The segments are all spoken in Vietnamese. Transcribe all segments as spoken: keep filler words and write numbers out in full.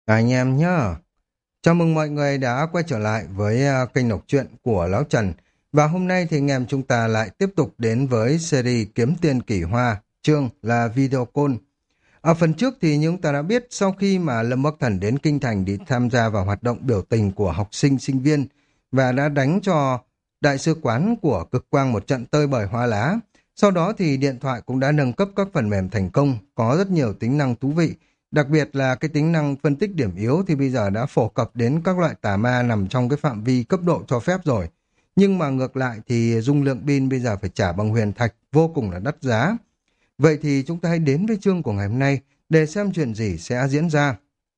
Anh em nhá. Chào mừng mọi người đã quay trở lại với à, kênh đọc truyện của Lão Trần. Và hôm nay thì anh em chúng ta lại tiếp tục đến với series Kiếm Tiền Kỳ Hoa, chương là Video Call. Ở phần trước thì chúng ta đã biết sau khi mà Lâm Bắc Thần đến Kinh Thành đi tham gia vào hoạt động biểu tình của học sinh sinh viên và đã đánh cho đại sứ quán của Cực Quang một trận tơi bời hoa lá. Sau đó thì điện thoại cũng đã nâng cấp các phần mềm thành công, có rất nhiều tính năng thú vị. Đặc biệt là cái tính năng phân tích điểm yếu thì bây giờ đã phổ cập đến các loại tà ma nằm trong cái phạm vi cấp độ cho phép rồi. Nhưng mà ngược lại thì dung lượng pin bây giờ phải trả bằng huyền thạch, vô cùng là đắt giá. Vậy thì chúng ta hãy đến với chương của ngày hôm nay để xem chuyện gì sẽ diễn ra.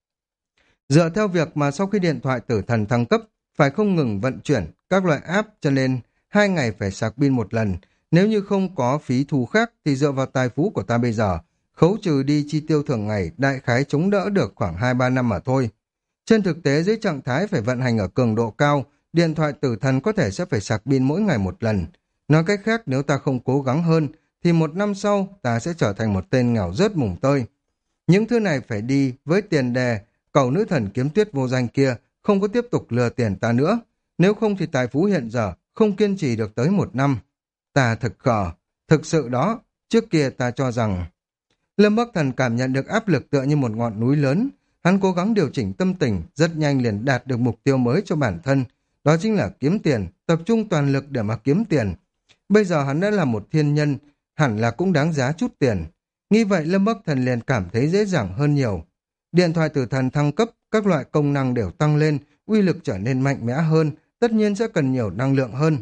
Dựa theo việc mà sau khi điện thoại tử thần thăng cấp, phải không ngừng vận chuyển các loại app cho nên hai ngày phải sạc pin một lần. Nếu như không có phí thu khác thì dựa vào tài phú của ta bây giờ, khấu trừ đi chi tiêu thường ngày đại khái chống đỡ được khoảng hai ba năm mà thôi. Trên thực tế dưới trạng thái phải vận hành ở cường độ cao, điện thoại tử thần có thể sẽ phải sạc pin mỗi ngày một lần. Nói cách khác nếu ta không cố gắng hơn thì một năm sau ta sẽ trở thành một tên nghèo rớt mùng tơi. Những thứ này phải đi với tiền đề cầu nữ thần kiếm tuyết vô danh kia không có tiếp tục lừa tiền ta nữa. Nếu không thì tài phú hiện giờ không kiên trì được tới một năm. Ta thực khờ, thực sự đó, trước kia ta cho rằng... Lâm Bắc Thần cảm nhận được áp lực tựa như một ngọn núi lớn. Hắn cố gắng điều chỉnh tâm tình, rất nhanh liền đạt được mục tiêu mới cho bản thân. Đó chính là kiếm tiền, tập trung toàn lực để mà kiếm tiền. Bây giờ hắn đã là một thiên nhân, hẳn là cũng đáng giá chút tiền. Nghĩ vậy Lâm Bắc Thần liền cảm thấy dễ dàng hơn nhiều. Điện thoại tử thần thăng cấp, các loại công năng đều tăng lên, uy lực trở nên mạnh mẽ hơn, tất nhiên sẽ cần nhiều năng lượng hơn.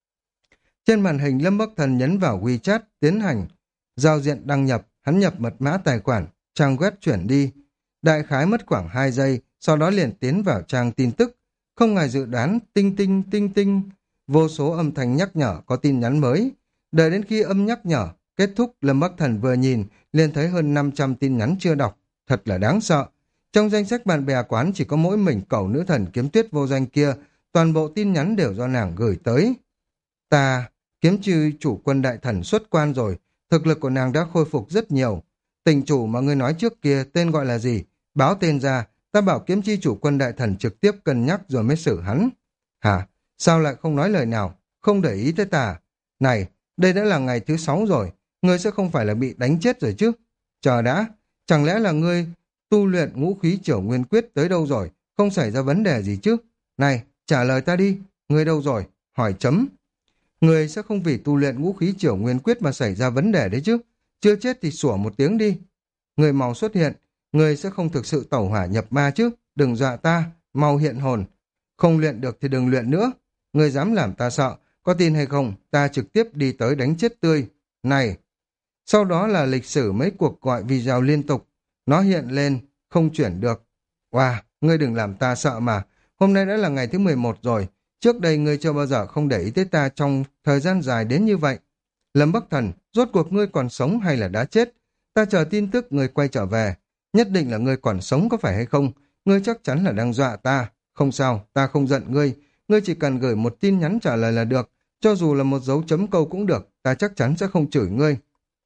Trên màn hình Lâm Bắc Thần nhấn vào WeChat, tiến hành giao diện đăng nhập, hắn nhập mật mã tài khoản, trang web chuyển đi. Đại khái mất khoảng hai giây, sau đó liền tiến vào trang tin tức. Không ngại dự đoán, tinh tinh tinh tinh, vô số âm thanh nhắc nhở có tin nhắn mới. Đợi đến khi âm nhắc nhở kết thúc, Lâm Bắc Thần vừa nhìn, liền thấy hơn năm trăm tin nhắn chưa đọc, thật là đáng sợ. Trong danh sách bạn bè quán chỉ có mỗi mình cẩu nữ thần kiếm tuyết vô danh kia, toàn bộ tin nhắn đều do nàng gửi tới. Ta, kiếm trừ chủ quân đại thần xuất quan rồi, thực lực của nàng đã khôi phục rất nhiều. Tình chủ mà ngươi nói trước kia tên gọi là gì? Báo tên ra, ta bảo kiếm chi chủ quân đại thần trực tiếp cân nhắc rồi mới xử hắn. Hả? Sao lại không nói lời nào? Không để ý tới ta? Này, đây đã là ngày thứ sáu rồi, ngươi sẽ không phải là bị đánh chết rồi chứ? Chờ đã, chẳng lẽ là ngươi tu luyện ngũ khí triểu nguyên quyết tới đâu rồi? Không xảy ra vấn đề gì chứ? Này, trả lời ta đi, ngươi đâu rồi? Hỏi chấm. Người sẽ không vì tu luyện ngũ khí triểu nguyên quyết mà xảy ra vấn đề đấy chứ. Chưa chết thì sủa một tiếng đi. Người mau xuất hiện. Người sẽ không thực sự tẩu hỏa nhập ma chứ. Đừng dọa ta. Mau hiện hồn. Không luyện được thì đừng luyện nữa. Người dám làm ta sợ. Có tin hay không? Ta trực tiếp đi tới đánh chết tươi. Này. Sau đó là lịch sử mấy cuộc gọi video liên tục. Nó hiện lên. Không chuyển được. Wow. Ngươi đừng làm ta sợ mà. Hôm nay đã là ngày thứ mười một rồi. Trước đây ngươi chưa bao giờ không để ý tới ta trong thời gian dài đến như vậy. Lâm Bắc Thần, rốt cuộc ngươi còn sống hay là đã chết? Ta chờ tin tức ngươi quay trở về. Nhất định là ngươi còn sống có phải hay không? Ngươi chắc chắn là đang dọa ta. Không sao, ta không giận ngươi. Ngươi chỉ cần gửi một tin nhắn trả lời là được. Cho dù là một dấu chấm câu cũng được, ta chắc chắn sẽ không chửi ngươi.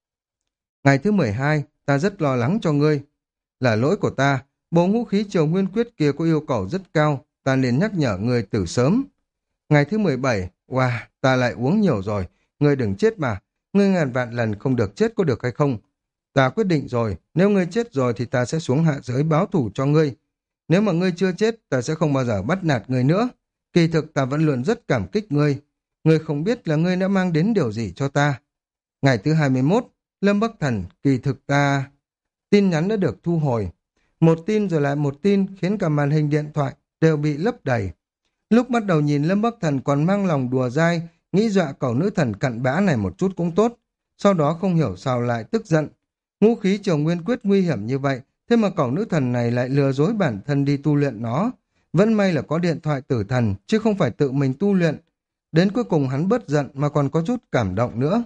Ngày thứ mười hai, ta rất lo lắng cho ngươi. Là lỗi của ta, bộ ngũ khí triều nguyên quyết kia có yêu cầu rất cao, ta nên nhắc nhở ngươi từ sớm. Ngày thứ mười bảy, wow, ta lại uống nhiều rồi, ngươi đừng chết mà, ngươi ngàn vạn lần không được chết có được hay không? Ta quyết định rồi, nếu ngươi chết rồi thì ta sẽ xuống hạ giới báo thù cho ngươi. Nếu mà ngươi chưa chết, ta sẽ không bao giờ bắt nạt ngươi nữa. Kỳ thực ta vẫn luôn rất cảm kích ngươi. Ngươi không biết là ngươi đã mang đến điều gì cho ta. Ngày thứ hai mươi mốt, Lâm Bắc Thần, kỳ thực ta... Tin nhắn đã được thu hồi. Một tin rồi lại một tin khiến cả màn hình điện thoại đều bị lấp đầy. Lúc bắt đầu nhìn Lâm Bắc Thần còn mang lòng đùa dai, nghĩ dọa cẩu nữ thần cặn bã này một chút cũng tốt. Sau đó không hiểu sao lại tức giận. Ngũ khí triều nguyên quyết nguy hiểm như vậy, thế mà cẩu nữ thần này lại lừa dối bản thân đi tu luyện nó. Vẫn may là có điện thoại tử thần, chứ không phải tự mình tu luyện. Đến cuối cùng hắn bớt giận mà còn có chút cảm động nữa.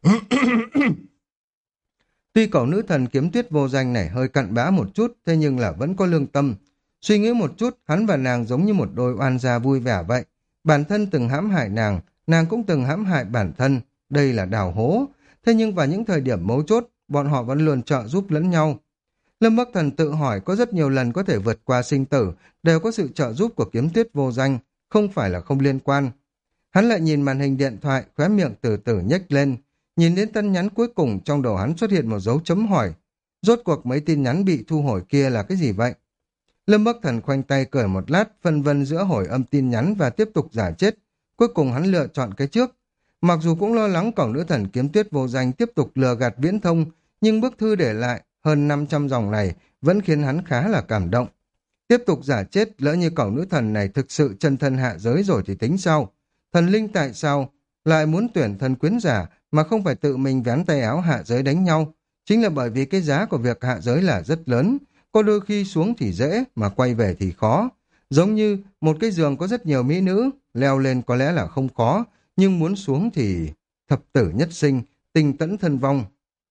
Tuy cẩu nữ thần kiếm tuyết vô danh này hơi cặn bã một chút, thế nhưng là vẫn có lương tâm. Suy nghĩ một chút, hắn và nàng giống như một đôi oan gia vui vẻ vậy. Bản thân từng hãm hại nàng, nàng cũng từng hãm hại bản thân. Đây là đào hố. Thế nhưng vào những thời điểm mấu chốt, bọn họ vẫn luôn trợ giúp lẫn nhau. Lâm Bắc Thần tự hỏi có rất nhiều lần có thể vượt qua sinh tử, đều có sự trợ giúp của kiếm tuyết vô danh, không phải là không liên quan. Hắn lại nhìn màn hình điện thoại, khóe miệng từ từ nhếch lên, nhìn đến tin nhắn cuối cùng trong đầu hắn xuất hiện một dấu chấm hỏi. Rốt cuộc mấy tin nhắn bị thu hồi kia là cái gì vậy? Lâm Bắc Thần khoanh tay cười một lát, phân vân giữa hồi âm tin nhắn và tiếp tục giả chết. Cuối cùng hắn lựa chọn cái trước. Mặc dù cũng lo lắng cổng nữ thần kiếm tuyết vô danh tiếp tục lừa gạt viễn thông, nhưng bức thư để lại hơn năm trăm dòng này vẫn khiến hắn khá là cảm động. Tiếp tục giả chết, lỡ như cổng nữ thần này thực sự chân thân hạ giới rồi thì tính sao? Thần linh tại sao lại muốn tuyển thần quyến giả mà không phải tự mình vén tay áo hạ giới đánh nhau? Chính là bởi vì cái giá của việc hạ giới là rất lớn, có đôi khi xuống thì dễ mà quay về thì khó. Giống như một cái giường có rất nhiều mỹ nữ, leo lên có lẽ là không khó, nhưng muốn xuống thì thập tử nhất sinh, tình tẫn thân vong.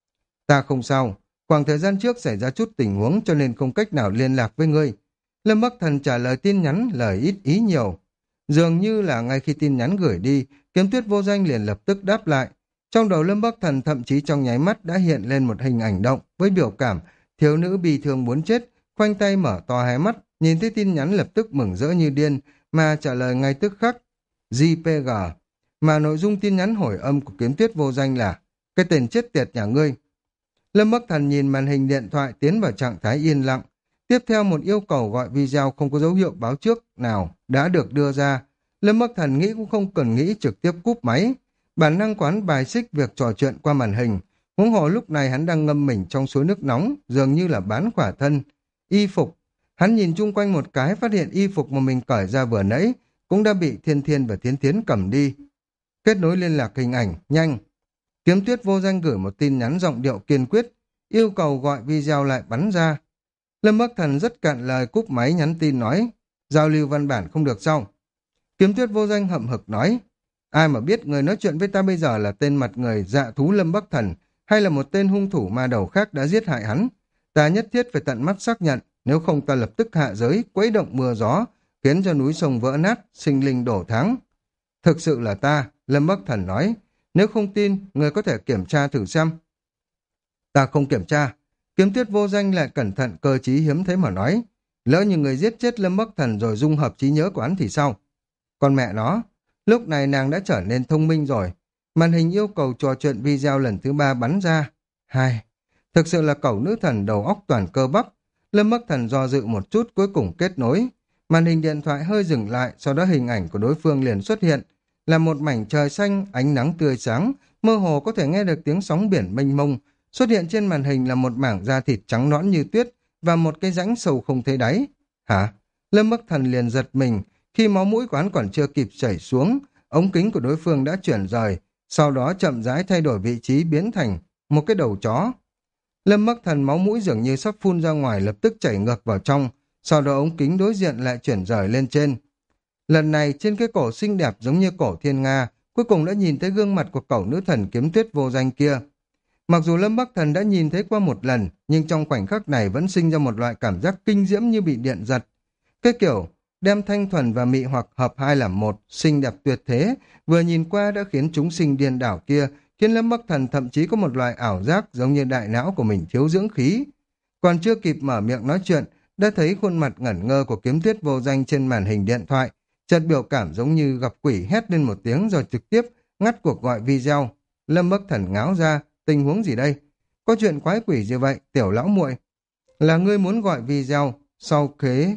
Ta không sao, khoảng thời gian trước xảy ra chút tình huống cho nên không cách nào liên lạc với ngươi. Lâm Bắc Thần trả lời tin nhắn lời ít ý nhiều. Dường như là ngay khi tin nhắn gửi đi, kiếm tuyết vô danh liền lập tức đáp lại. Trong đầu Lâm Bắc Thần thậm chí trong nháy mắt đã hiện lên một hình ảnh động với biểu cảm thiếu nữ bi thương muốn chết, khoanh tay mở to hai mắt, nhìn thấy tin nhắn lập tức mừng rỡ như điên, mà trả lời ngay tức khắc. giê pê giê. Mà nội dung tin nhắn hồi âm của kiếm tuyết vô danh là cái tên chết tiệt nhà ngươi. Lâm Bắc Thần nhìn màn hình điện thoại tiến vào trạng thái yên lặng. Tiếp theo một yêu cầu gọi video không có dấu hiệu báo trước nào đã được đưa ra. Lâm Bắc Thần nghĩ cũng không cần nghĩ, trực tiếp cúp máy. Bản năng quán bài xích việc trò chuyện qua màn hình. Huống hồ lúc này hắn đang ngâm mình trong suối nước nóng, dường như là bán khỏa thân. Y phục. Hắn nhìn chung quanh một cái, phát hiện y phục mà mình cởi ra vừa nãy cũng đã bị Thiên Thiên và Thiến Thiến cầm đi. Kết nối liên lạc hình ảnh, nhanh. Kiếm tuyết vô danh gửi một tin nhắn giọng điệu kiên quyết, yêu cầu gọi video lại bắn ra. Lâm Bắc Thần rất cạn lời cúp máy nhắn tin nói, giao lưu văn bản không được sao. Kiếm tuyết vô danh hậm hực nói, ai mà biết người nói chuyện với ta bây giờ là tên mặt người dạ thú Lâm Bắc Thần, hay là một tên hung thủ ma đầu khác đã giết hại hắn. Ta nhất thiết phải tận mắt xác nhận, nếu không ta lập tức hạ giới, quấy động mưa gió, khiến cho núi sông vỡ nát, sinh linh đổ tháng. Thực sự là ta, Lâm Bắc Thần nói, nếu không tin, người có thể kiểm tra thử xem. Ta không kiểm tra. Kiếm tuyết vô danh lại cẩn thận cơ trí hiếm thấy mà nói, lỡ như người giết chết Lâm Bắc Thần rồi dung hợp trí nhớ của hắn thì sao? Con mẹ nó, lúc này nàng đã trở nên thông minh rồi. Màn hình yêu cầu trò chuyện video lần thứ ba bắn ra. Hai, thực sự là cẩu nữ thần đầu óc toàn cơ bắp. Lâm Bắc Thần do dự một chút, cuối cùng kết nối. Màn hình điện thoại hơi dừng lại, sau đó hình ảnh của đối phương liền xuất hiện, là một mảnh trời xanh, ánh nắng tươi sáng, mơ hồ có thể nghe được tiếng sóng biển mênh mông. Xuất hiện trên màn hình là một mảng da thịt trắng nõn như tuyết và một cái rãnh sâu không thấy đáy. Hả? Lâm Bắc Thần liền giật mình, khi máu mũi của hắn còn chưa kịp chảy xuống, ống kính của đối phương đã chuyển rời, sau đó chậm rãi thay đổi vị trí biến thành một cái đầu chó. Lâm Bắc Thần máu mũi dường như sắp phun ra ngoài, lập tức chảy ngược vào trong, sau đó ống kính đối diện lại chuyển rời lên trên. Lần này trên cái cổ xinh đẹp giống như cổ thiên nga, cuối cùng đã nhìn thấy gương mặt của cẩu nữ thần kiếm tuyết vô danh kia. Mặc dù Lâm Bắc Thần đã nhìn thấy qua một lần, nhưng trong khoảnh khắc này vẫn sinh ra một loại cảm giác kinh diễm như bị điện giật. Cái kiểu đem thanh thuần và mị hoặc hợp hai làm một, xinh đẹp tuyệt thế, vừa nhìn qua đã khiến chúng sinh điên đảo kia, khiến Lâm Bắc Thần thậm chí có một loại ảo giác giống như đại não của mình thiếu dưỡng khí. Còn chưa kịp mở miệng nói chuyện, đã thấy khuôn mặt ngẩn ngơ của kiếm tuyết vô danh trên màn hình điện thoại, chợt biểu cảm giống như gặp quỷ, hét lên một tiếng rồi trực tiếp ngắt cuộc gọi video. Lâm Bắc Thần ngáo ra, tình huống gì đây? Có chuyện quái quỷ gì vậy, tiểu lão muội? Là ngươi muốn gọi video, sau kế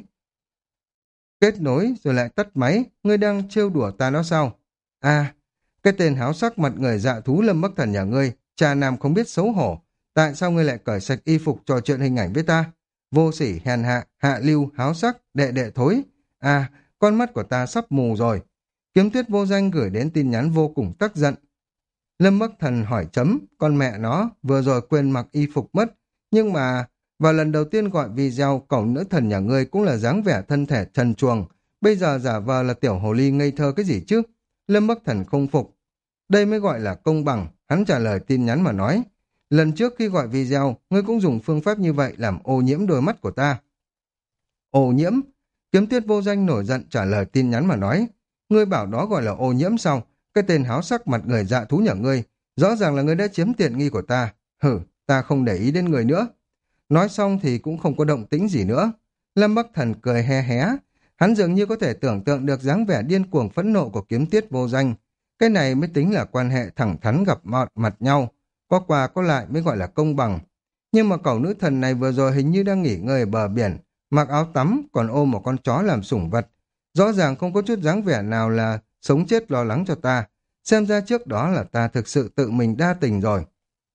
kết nối rồi lại tắt máy, ngươi đang trêu đùa ta đó sao? À, cái tên háo sắc mặt người dạ thú Lâm Bắc Thần nhà ngươi, cha nam không biết xấu hổ. Tại sao ngươi lại cởi sạch y phục trò chuyện hình ảnh với ta? Vô sỉ, hèn hạ, hạ lưu, háo sắc, đệ đệ thối. À, con mắt của ta sắp mù rồi. Kiếm tuyết vô danh gửi đến tin nhắn vô cùng tức giận. Lâm Bắc Thần hỏi chấm, con mẹ nó, vừa rồi quên mặc y phục mất. Nhưng mà, vào lần đầu tiên gọi video, cậu nữ thần nhà ngươi cũng là dáng vẻ thân thể trần truồng. Bây giờ giả vờ là tiểu hồ ly ngây thơ cái gì chứ? Lâm Bắc Thần không phục. Đây mới gọi là công bằng, hắn trả lời tin nhắn mà nói. Lần trước khi gọi video, ngươi cũng dùng phương pháp như vậy làm ô nhiễm đôi mắt của ta. Ô nhiễm? Kiếm tuyết vô danh nổi giận trả lời tin nhắn mà nói. Ngươi bảo đó gọi là ô nhiễm sao? Cái tên háo sắc mặt người dạ thú nhà ngươi, rõ ràng là ngươi đã chiếm tiện nghi của ta. Hử, ta không để ý đến người nữa. Nói xong thì cũng không có động tĩnh gì nữa. Lâm Bắc Thần cười he hé. Hắn dường như có thể tưởng tượng được dáng vẻ điên cuồng phẫn nộ của Kiếm Tiết Vô Danh. Cái này mới tính là quan hệ thẳng thắn gặp mặt, mặt nhau. Có qua có lại mới gọi là công bằng. Nhưng mà cậu nữ thần này vừa rồi hình như đang nghỉ ngơi ở bờ biển, mặc áo tắm còn ôm một con chó làm sủng vật. Rõ ràng không có chút dáng vẻ nào là sống chết lo lắng cho ta. Xem ra trước đó là ta thực sự tự mình đa tình rồi.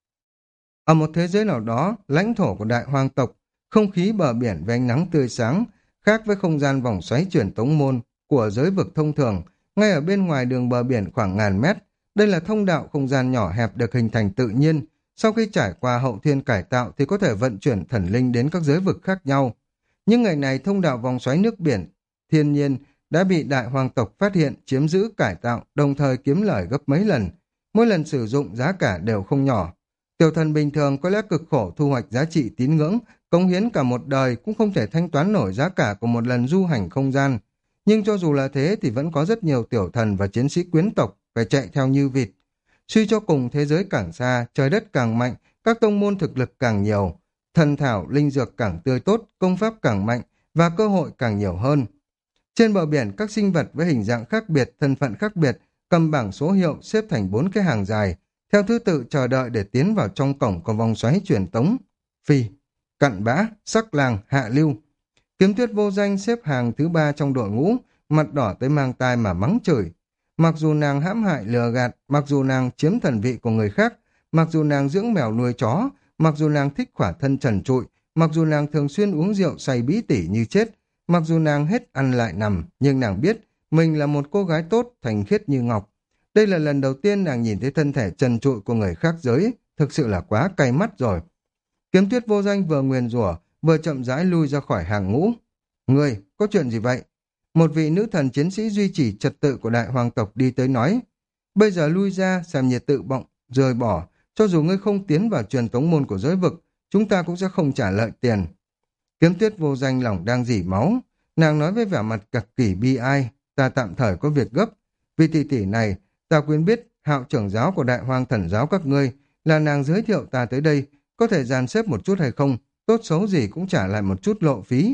Ở một thế giới nào đó, lãnh thổ của đại hoang tộc, không khí bờ biển với ánh nắng tươi sáng, khác với không gian vòng xoáy truyền tống môn của giới vực thông thường, ngay ở bên ngoài đường bờ biển khoảng ngàn mét. Đây là thông đạo không gian nhỏ hẹp được hình thành tự nhiên. Sau khi trải qua hậu thiên cải tạo thì có thể vận chuyển thần linh đến các giới vực khác nhau. Nhưng ngày này thông đạo vòng xoáy nước biển thiên nhiên đã bị đại hoàng tộc phát hiện, chiếm giữ, cải tạo, đồng thời kiếm lời gấp mấy lần. Mỗi lần sử dụng giá cả đều không nhỏ. Tiểu thần bình thường có lẽ cực khổ thu hoạch giá trị tín ngưỡng, cống hiến cả một đời cũng không thể thanh toán nổi giá cả của một lần du hành không gian. Nhưng cho dù là thế thì vẫn có rất nhiều tiểu thần và chiến sĩ quyến tộc phải chạy theo như vịt. Suy cho cùng, thế giới càng xa, trời đất càng mạnh, các tông môn thực lực càng nhiều, thần thảo, linh dược càng tươi tốt, công pháp càng mạnh và cơ hội càng nhiều hơn. Trên bờ biển, các sinh vật với hình dạng khác biệt, thân phận khác biệt, cầm bảng số hiệu xếp thành bốn cái hàng dài, theo thứ tự chờ đợi để tiến vào trong cổng của vòng xoáy truyền tống. Phi, Cặn Bã, Sắc Lang, Hạ Lưu. Kiếm Tuyết Vô Danh xếp hàng thứ ba trong đội ngũ, mặt đỏ tới mang tai mà mắng chửi. Mặc dù nàng hãm hại lừa gạt, mặc dù nàng chiếm thần vị của người khác, mặc dù nàng dưỡng mèo nuôi chó, mặc dù nàng thích khỏa thân trần trụi, mặc dù nàng thường xuyên uống rượu say bí tỉ như chết, mặc dù nàng hết ăn lại nằm, nhưng nàng biết mình là một cô gái tốt, thành khiết như ngọc. Đây là lần đầu tiên nàng nhìn thấy thân thể trần trụi của người khác giới, thực sự là quá cay mắt rồi. Kiếm Tuyết Vô Danh vừa nguyền rủa, vừa chậm rãi lui ra khỏi hàng ngũ. Ngươi, có chuyện gì vậy? Một vị nữ thần chiến sĩ duy trì trật tự của đại hoàng tộc đi tới nói. Bây giờ lui ra, xem nhiệt tự bọng, rời bỏ. Cho dù ngươi không tiến vào truyền tống môn của giới vực, chúng ta cũng sẽ không trả lợi tiền. Kiếm Tuyết Vô Danh lòng đang dỉ máu. Nàng nói với vẻ mặt cực kỳ bi ai. Ta tạm thời có việc gấp. Vì tỷ tỷ này, ta quyến biết hạo trưởng giáo của đại hoang thần giáo các ngươi là nàng giới thiệu ta tới đây. Có thể dàn xếp một chút hay không? Tốt xấu gì cũng trả lại một chút lộ phí.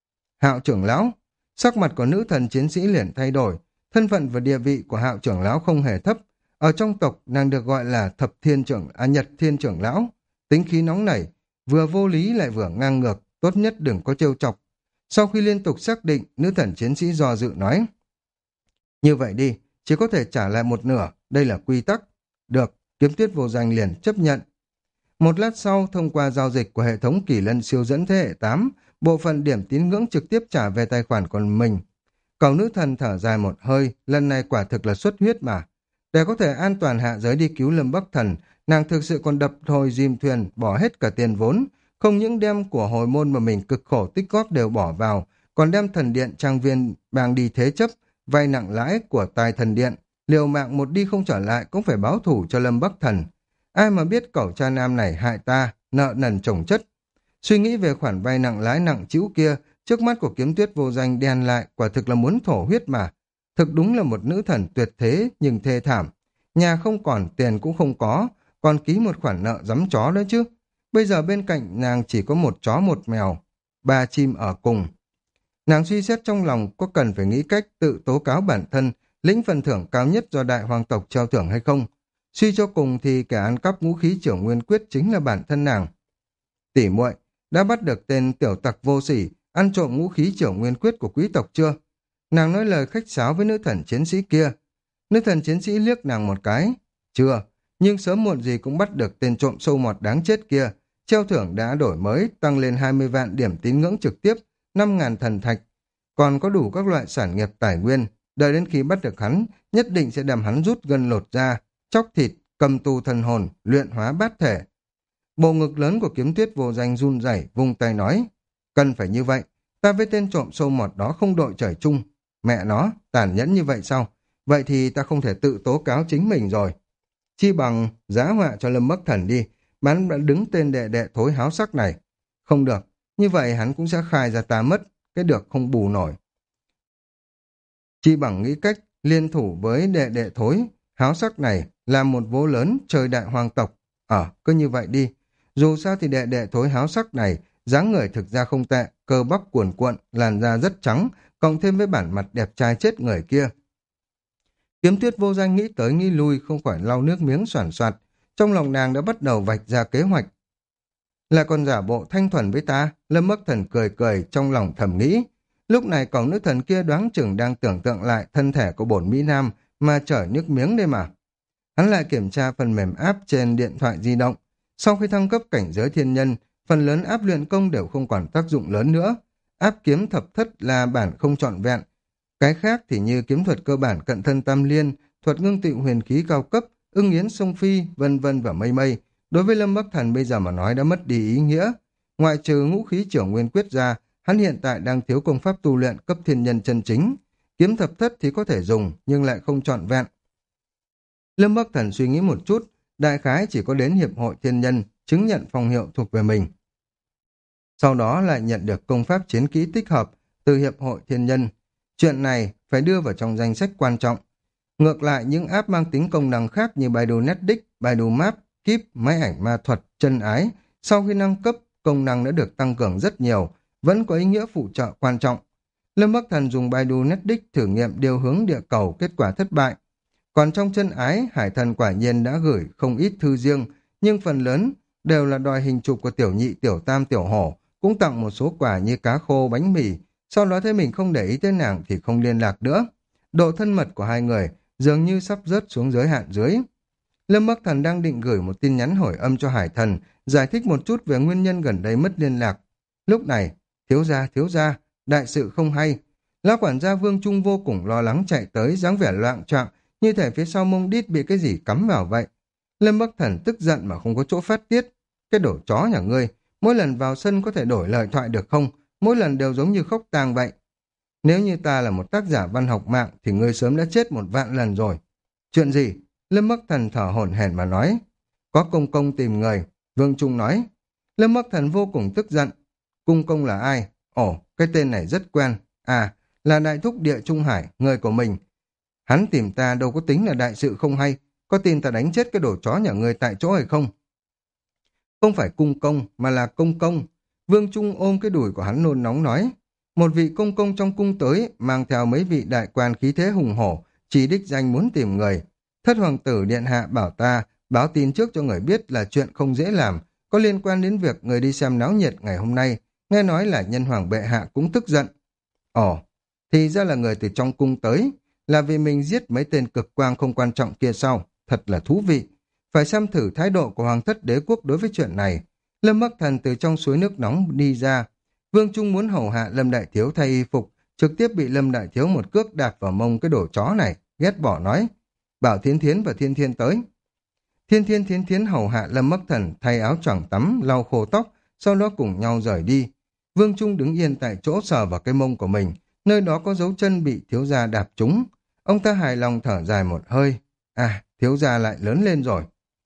Hạo trưởng lão. Sắc mặt của nữ thần chiến sĩ liền thay đổi. Thân phận và địa vị của hạo trưởng lão không hề thấp. Ở trong tộc, nàng được gọi là thập thiên trưởng, à nhật thiên trưởng lão. Tính khí nóng nảy, vừa vô lý lại vừa ngang ngược, tốt nhất đừng có trêu chọc. Sau khi liên tục xác định, nữ thần chiến sĩ do dự nói. Như vậy đi, chỉ có thể trả lại một nửa, đây là quy tắc. Được, Kiếm Tuyết Vô Danh liền chấp nhận. Một lát sau, thông qua giao dịch của hệ thống Kỳ Lân siêu dẫn thế hệ tám, bộ phận điểm tín ngưỡng trực tiếp trả về tài khoản của mình. Cậu nữ thần thở dài một hơi, lần này quả thực là xuất huyết mà. Để có thể an toàn hạ giới đi cứu Lâm Bắc Thần, nàng thực sự còn đập thôi dìm thuyền, bỏ hết cả tiền vốn, không những đem của hồi môn mà mình cực khổ tích góp đều bỏ vào, còn đem thần điện trang viên mang đi thế chấp, vay nặng lãi của tài thần điện, liều mạng một đi không trở lại cũng phải báo thủ cho Lâm Bắc Thần. Ai mà biết cậu cha nam này hại ta, nợ nần chồng chất. Suy nghĩ về khoản vay nặng lãi nặng chịu kia, trước mắt của Kiếm Tuyết Vô Danh đen lại, quả thực là muốn thổ huyết mà. Thực đúng là một nữ thần tuyệt thế nhưng thê thảm. Nhà không còn, tiền cũng không có, còn ký một khoản nợ giấm chó đó chứ. Bây giờ bên cạnh nàng chỉ có một chó một mèo, ba chim ở cùng. Nàng suy xét trong lòng có cần phải nghĩ cách tự tố cáo bản thân, lĩnh phần thưởng cao nhất do đại hoàng tộc trao thưởng hay không. Suy cho cùng thì kẻ ăn cắp ngũ khí Chưởng Nguyên Quyết chính là bản thân nàng. Tỷ muội đã bắt được tên tiểu tặc vô sỉ ăn trộm ngũ khí Chưởng Nguyên Quyết của quý tộc chưa? Nàng nói lời khách sáo với nữ thần chiến sĩ kia. Nữ thần chiến sĩ liếc nàng một cái. Chưa, nhưng sớm muộn gì cũng bắt được tên trộm sâu mọt đáng chết kia. Treo thưởng đã đổi mới, tăng lên hai mươi vạn điểm tín ngưỡng trực tiếp, năm ngàn thần thạch. Còn có đủ các loại sản nghiệp tài nguyên. Đợi đến khi bắt được hắn, nhất định sẽ đem hắn rút gân lột da, chóc thịt, cầm tù thần hồn, luyện hóa bát thể. Bộ ngực lớn của Kiếm Tuyết Vô Danh run rẩy, vung tay nói. Cần phải như vậy, ta với tên trộm sâu mọt đó không đội trời chung. Mẹ nó, tàn nhẫn như vậy sao? Vậy thì ta không thể tự tố cáo chính mình rồi. Chi bằng giá họa cho Lâm Bắc Thần đi, bán đã đứng tên đệ đệ thối háo sắc này. Không được, như vậy hắn cũng sẽ khai ra ta mất, cái được không bù nổi. Chi bằng nghĩ cách liên thủ với đệ đệ thối háo sắc này làm một vố lớn chơi đại hoàng tộc. Ờ, cứ như vậy đi. Dù sao thì đệ đệ thối háo sắc này, dáng người thực ra không tệ, cơ bắp cuồn cuộn, làn da rất trắng, cộng thêm với bản mặt đẹp trai chết người kia. Kiếm Tuyết vô danh nghĩ tới nghĩ lui, không khỏi lau nước miếng xoản xoạt. Trong lòng nàng đã bắt đầu vạch ra kế hoạch. Là còn giả bộ thanh thuần với ta, Lâm Bắc Thần cười cười trong lòng thầm nghĩ. Lúc này cổng nữ thần kia đoán chừng đang tưởng tượng lại thân thể của bổn Mỹ Nam mà chở nước miếng đây mà. Hắn lại kiểm tra phần mềm áp trên điện thoại di động. Sau khi thăng cấp cảnh giới thiên nhân, phần lớn áp luyện công đều không còn tác dụng lớn nữa. Áp kiếm thập thất là bản không trọn vẹn. Cái khác thì như kiếm thuật cơ bản cận thân tam liên, thuật ngưng tụ huyền khí cao cấp, ưng yến sông phi, vân vân và mây mây. Đối với Lâm Bắc Thần bây giờ mà nói đã mất đi ý nghĩa. Ngoại trừ ngũ khí trưởng nguyên quyết ra, hắn hiện tại đang thiếu công pháp tu luyện cấp thiên nhân chân chính. Kiếm thập thất thì có thể dùng, nhưng lại không trọn vẹn. Lâm Bắc Thần suy nghĩ một chút, đại khái chỉ có đến hiệp hội thiên nhân, chứng nhận phong hiệu thuộc về mình. Sau đó lại nhận được công pháp chiến kỹ tích hợp từ hiệp hội thiên nhân. Chuyện này phải đưa vào trong danh sách quan trọng. Ngược lại, những app mang tính công năng khác như Baidu Netdisk, Baidu Maps, Keep, máy ảnh ma thuật, chân ái, sau khi nâng cấp, công năng đã được tăng cường rất nhiều, vẫn có ý nghĩa phụ trợ quan trọng. Lâm Bắc Thần dùng Baidu Netdisk thử nghiệm điều hướng địa cầu, kết quả thất bại. Còn trong chân ái, Hải Thần quả nhiên đã gửi không ít thư riêng, nhưng phần lớn đều là đòi hình chụp của tiểu nhị, tiểu tam, tiểu hổ, cũng tặng một số quà như cá khô, bánh mì. Sau đó thấy mình không để ý tới nàng thì không liên lạc nữa. Độ thân mật của hai người dường như sắp rớt xuống giới hạn dưới. Lâm Bắc Thần đang định gửi một tin nhắn hỏi âm cho Hải Thần, giải thích một chút về nguyên nhân gần đây mất liên lạc. Lúc này, thiếu gia, thiếu gia, đại sự không hay. Lão quản gia Vương Trung vô cùng lo lắng chạy tới, dáng vẻ loạng choạng, như thể phía sau mông đít bị cái gì cắm vào vậy. Lâm Bắc Thần tức giận mà không có chỗ phát tiết. Cái đổ chó nhà ngươi, mỗi lần vào sân có thể đổi lời thoại được không? Mỗi lần đều giống như khóc tang vậy. Nếu như ta là một tác giả văn học mạng thì ngươi sớm đã chết một vạn lần rồi. Chuyện gì? Lâm Bắc Thần thở hổn hển mà nói. Có công công tìm người. Vương Trung nói. Lâm Bắc Thần vô cùng tức giận. Cung công là ai? Ồ, cái tên này rất quen. À, là đại thúc Địa Trung Hải, người của mình. Hắn tìm ta đâu có tính là đại sự không hay. Có tin ta đánh chết cái đồ chó nhà ngươi tại chỗ hay không? Không phải cung công mà là công công. Vương Trung ôm cái đùi của hắn nôn nóng nói. Một vị công công trong cung tới, mang theo mấy vị đại quan khí thế hùng hổ, chỉ đích danh muốn tìm người. Thất hoàng tử điện hạ bảo ta, báo tin trước cho người biết là chuyện không dễ làm, có liên quan đến việc người đi xem náo nhiệt ngày hôm nay, nghe nói là nhân hoàng bệ hạ cũng tức giận. Ồ, thì ra là người từ trong cung tới, là vì mình giết mấy tên cực quang không quan trọng kia sao, thật là thú vị. Phải xem thử thái độ của hoàng thất đế quốc đối với chuyện này. Lâm Bắc Thần từ trong suối nước nóng đi ra. Vương Trung muốn hầu hạ Lâm Đại Thiếu thay y phục, trực tiếp bị Lâm Đại Thiếu một cước đạp vào mông cái đồ chó này, ghét bỏ nói. Bảo Thiên Thiến và Thiên Thiên tới. Thiên Thiên Thiến Thiến hầu hạ Lâm Bắc Thần thay áo choàng tắm, lau khô tóc, sau đó cùng nhau rời đi. Vương Trung đứng yên tại chỗ sờ vào cái mông của mình, nơi đó có dấu chân bị thiếu gia đạp trúng. Ông ta hài lòng thở dài một hơi. À, thiếu gia lại lớn lên rồi.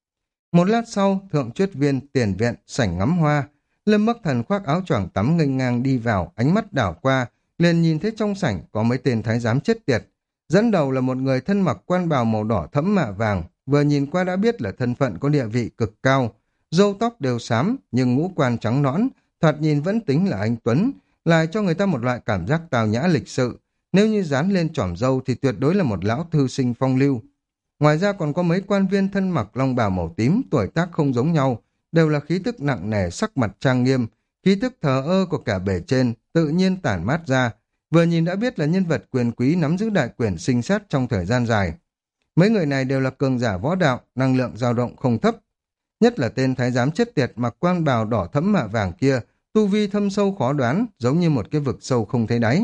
Một lát sau, thượng truyết viên, tiền viện, sảnh ngắm hoa. Lâm Bắc Thần khoác áo choàng tắm nghênh ngang đi vào, ánh mắt đảo qua, liền nhìn thấy trong sảnh có mấy tên thái giám chết tiệt. Dẫn đầu là một người thân mặc quan bào màu đỏ thẫm mạ vàng, vừa nhìn qua đã biết là thân phận có địa vị cực cao. Râu tóc đều xám, nhưng ngũ quan trắng nõn, thoạt nhìn vẫn tính là anh Tuấn, lại cho người ta một loại cảm giác tào nhã lịch sự. Nếu như dán lên chỏm râu thì tuyệt đối là một lão thư sinh phong lưu. Ngoài ra còn có mấy quan viên thân mặc long bào màu tím, tuổi tác không giống nhau, đều là khí tức nặng nề, sắc mặt trang nghiêm, khí tức thờ ơ của cả bề trên, tự nhiên tản mát ra. Vừa nhìn đã biết là nhân vật quyền quý nắm giữ đại quyền sinh sát trong thời gian dài. Mấy người này đều là cường giả võ đạo, năng lượng dao động không thấp. Nhất là tên thái giám chết tiệt mặc quan bào đỏ thẫm mạ vàng kia, tu vi thâm sâu khó đoán, giống như một cái vực sâu không thấy đáy.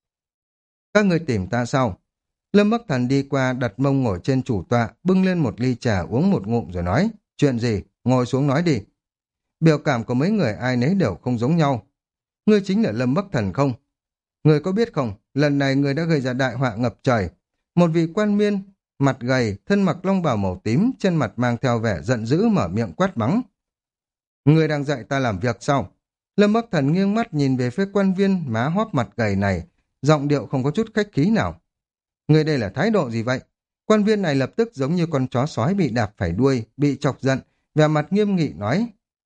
Các người tìm ta sao? Lâm Bắc Thần đi qua đặt mông ngồi trên chủ tọa, bưng lên một ly trà uống một ngụm rồi nói, chuyện gì, ngồi xuống nói đi. Biểu cảm của mấy người ai nấy đều không giống nhau. Ngươi chính là Lâm Bắc Thần không? Ngươi có biết không, lần này ngươi đã gây ra đại họa ngập trời. Một vị quan miên, mặt gầy, thân mặc long bào màu tím, trên mặt mang theo vẻ giận dữ mở miệng quát mắng. Ngươi đang dạy ta làm việc sao? Lâm Bắc Thần nghiêng mắt nhìn về phía quan viên má hóp mặt gầy này, giọng điệu không có chút khách khí nào. Ngươi đây là thái độ gì vậy? Quan viên này lập tức giống như con chó sói bị đạp phải đuôi, bị chọc giận, vẻ mặt nghiêm nghị nói.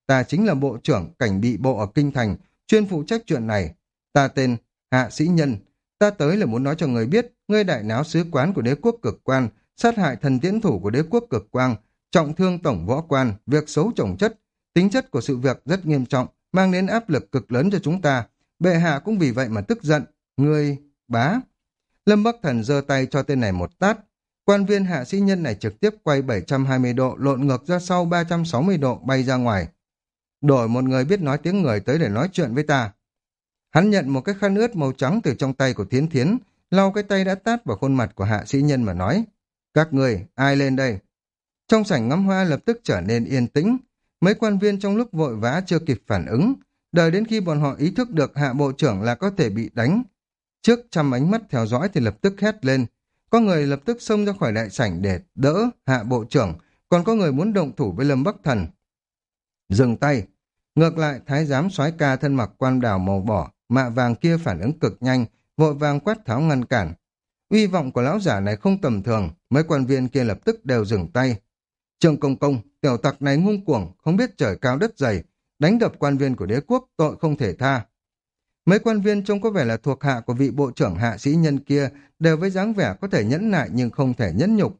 ta chính là bộ trưởng cảnh bị bộ ở Kinh Thành, chuyên phụ trách chuyện này. Ta tên Hạ Sĩ Nhân, ta tới là muốn nói cho người biết, ngươi đại náo sứ quán của đế quốc cực quan, sát hại thần tiễn thủ của đế quốc cực quang, trọng thương tổng võ quan, việc xấu chồng chất. Tính chất của sự việc rất nghiêm trọng, mang đến áp lực cực lớn cho chúng ta. Bệ hạ cũng vì vậy mà tức giận. Ngươi, bá. Lâm Bắc Thần giơ tay cho tên này một tát. Quan viên Hạ Sĩ Nhân này trực tiếp quay bảy trăm hai mươi độ, lộn ngược ra sau ba trăm sáu mươi độ, bay ra ngoài. Đổi một người biết nói tiếng người tới để nói chuyện với ta. Hắn nhận một cái khăn ướt màu trắng từ trong tay của Thiến Thiến, lau cái tay đã tát vào khuôn mặt của Hạ Sĩ Nhân mà nói. Các người, ai lên đây? Trong sảnh ngắm hoa lập tức trở nên yên tĩnh. Mấy quan viên trong lúc vội vã chưa kịp phản ứng, đợi đến khi bọn họ ý thức được Hạ bộ trưởng là có thể bị đánh. Trước trăm ánh mắt theo dõi thì lập tức hét lên. Có người lập tức xông ra khỏi đại sảnh để đỡ Hạ bộ trưởng, còn có người muốn động thủ với Lâm Bắc Thần. Dừng tay. Ngược lại, thái giám soái ca thân mặc quan đào màu đỏ, mạ vàng kia phản ứng cực nhanh, vội vàng quát tháo ngăn cản. Uy vọng của lão giả này không tầm thường, mấy quan viên kia lập tức đều dừng tay. Trương Công Công, tiểu tặc này ngung cuồng, không biết trời cao đất dày, đánh đập quan viên của đế quốc, tội không thể tha. Mấy quan viên trông có vẻ là thuộc hạ của vị bộ trưởng Hạ Sĩ Nhân kia, đều với dáng vẻ có thể nhẫn nại nhưng không thể nhẫn nhục.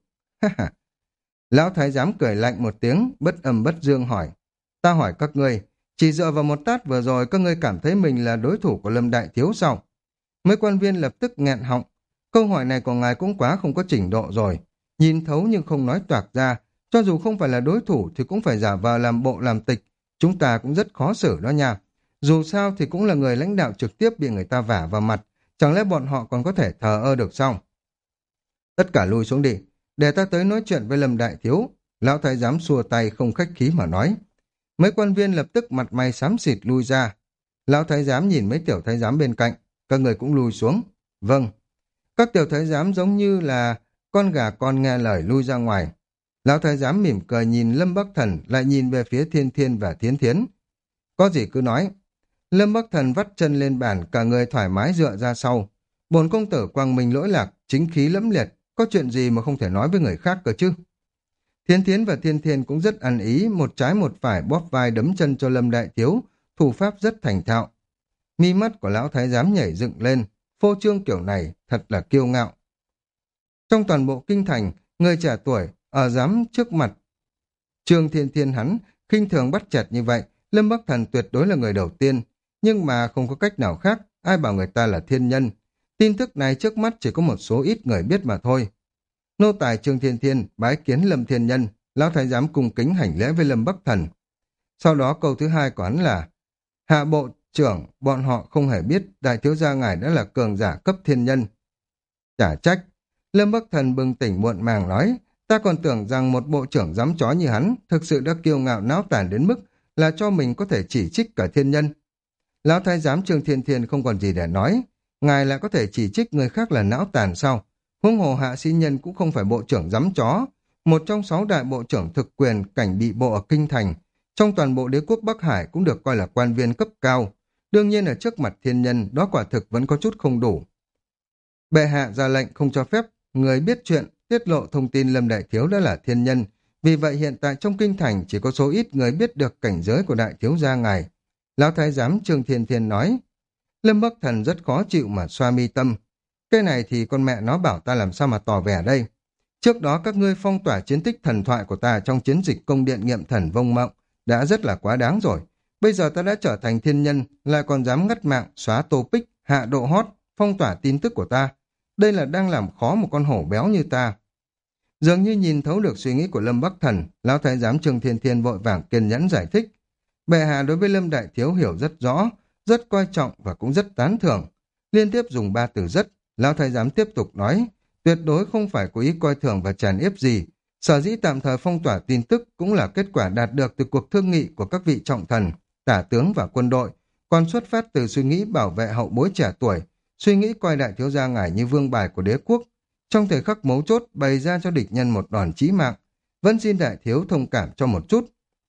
Lão thái giám cười lạnh một tiếng, bất âm bất dương hỏi. Ta hỏi các ngươi, chỉ dựa vào một tát vừa rồi các ngươi cảm thấy mình là đối thủ của Lâm Đại Thiếu sao? Mấy quan viên lập tức nghẹn họng. Câu hỏi này của ngài cũng quá không có trình độ rồi. Nhìn thấu nhưng không nói toạc ra, cho dù không phải là đối thủ thì cũng phải giả vờ làm bộ làm tịch. Chúng ta cũng rất khó xử đó nha. Dù sao thì cũng là người lãnh đạo trực tiếp bị người ta vả vào mặt. Chẳng lẽ bọn họ còn có thể thờ ơ được sao? Tất cả lùi xuống đi, để ta tới nói chuyện với Lâm Đại Thiếu. Lão thái giám xua tay không khách khí mà nói. Mấy quan viên lập tức mặt mày xám xịt lui ra. Lão thái giám nhìn mấy tiểu thái giám bên cạnh, các người cũng lui xuống. Vâng. Các tiểu thái giám giống như là con gà con nghe lời lui ra ngoài. Lão thái giám mỉm cười nhìn Lâm Bắc Thần, lại nhìn về phía Thiên Thiên và Thiến Thiến. Có gì cứ nói. Lâm Bắc Thần vắt chân lên bàn, cả người thoải mái dựa ra sau. Bổn công tử quang minh lỗi lạc, chính khí lẫm liệt, có chuyện gì mà không thể nói với người khác cơ chứ? Thiến Thiến và Thiên Thiên cũng rất ăn ý, một trái một phải bóp vai đấm chân cho Lâm Đại Thiếu, thủ pháp rất thành thạo. Mi mắt của lão thái giám nhảy dựng lên, phô trương kiểu này thật là kiêu ngạo. Trong toàn bộ kinh thành, người trẻ tuổi ở giám trước mặt Trương Thiên Thiên hắn khinh thường bắt chẹt như vậy, Lâm Bắc Thần tuyệt đối là người đầu tiên, nhưng mà không có cách nào khác, ai bảo người ta là thiên nhân. Tin tức này trước mắt chỉ có một số ít người biết mà thôi. Nô tài Trương Thiên Thiên bái kiến Lâm Thiên Nhân, lão thái giám cung kính hành lễ với Lâm Bắc Thần. Sau đó câu thứ hai của hắn là: Hạ bộ trưởng, bọn họ không hề biết đại thiếu gia ngài đã là cường giả cấp thiên nhân. Chả trách. Lâm Bắc Thần bừng tỉnh muộn màng nói, ta còn tưởng rằng một bộ trưởng dám chó như hắn thực sự đã kiêu ngạo náo tản đến mức là cho mình có thể chỉ trích cả thiên nhân. Lão thái giám Trương Thiên Thiên không còn gì để nói, ngài lại có thể chỉ trích người khác là não tàn sao? Huống hồ Hạ Sĩ Nhân cũng không phải bộ trưởng dám chó, một trong sáu đại bộ trưởng thực quyền cảnh bị bộ ở Kinh Thành, trong toàn bộ đế quốc Bắc Hải cũng được coi là quan viên cấp cao. Đương nhiên ở trước mặt thiên nhân, đó quả thực vẫn có chút không đủ. Bệ hạ ra lệnh không cho phép người biết chuyện tiết lộ thông tin Lâm Đại Thiếu đã là thiên nhân, vì vậy hiện tại trong Kinh Thành chỉ có số ít người biết được cảnh giới của đại thiếu gia ngài. Lão thái giám Trương Thiên Thiên nói. Lâm Bắc Thần rất khó chịu mà xoa mi tâm. Cái này thì con mẹ nó bảo ta làm sao mà tỏ vẻ đây. Trước đó các ngươi phong tỏa chiến tích thần thoại của ta trong chiến dịch công điện nghiệm thần vông mộng đã rất là quá đáng rồi. Bây giờ ta đã trở thành thiên nhân, lại còn dám ngắt mạng, xóa topic, hạ độ hot, phong tỏa tin tức của ta. Đây là đang làm khó một con hổ béo như ta. Dường như nhìn thấu được suy nghĩ của Lâm Bắc Thần, lão thái giám Trương Thiên Thiên vội vàng kiên nhẫn giải thích. Bệ hạ đối với Lâm Đại Thiếu hiểu rất rõ, rất coi trọng và cũng rất tán thưởng. Liên tiếp dùng ba từ rất, lão thái giám tiếp tục nói, tuyệt đối không phải có ý coi thường và tràn ép gì. Sở dĩ tạm thời phong tỏa tin tức cũng là kết quả đạt được từ cuộc thương nghị của các vị trọng thần, tả tướng và quân đội, còn xuất phát từ suy nghĩ bảo vệ hậu bối trẻ tuổi, suy nghĩ coi đại thiếu gia ngài như vương bài của đế quốc. Trong thời khắc mấu chốt bày ra cho địch nhân một đòn chí mạng, vẫn xin đại thiếu thông cảm cho một chút.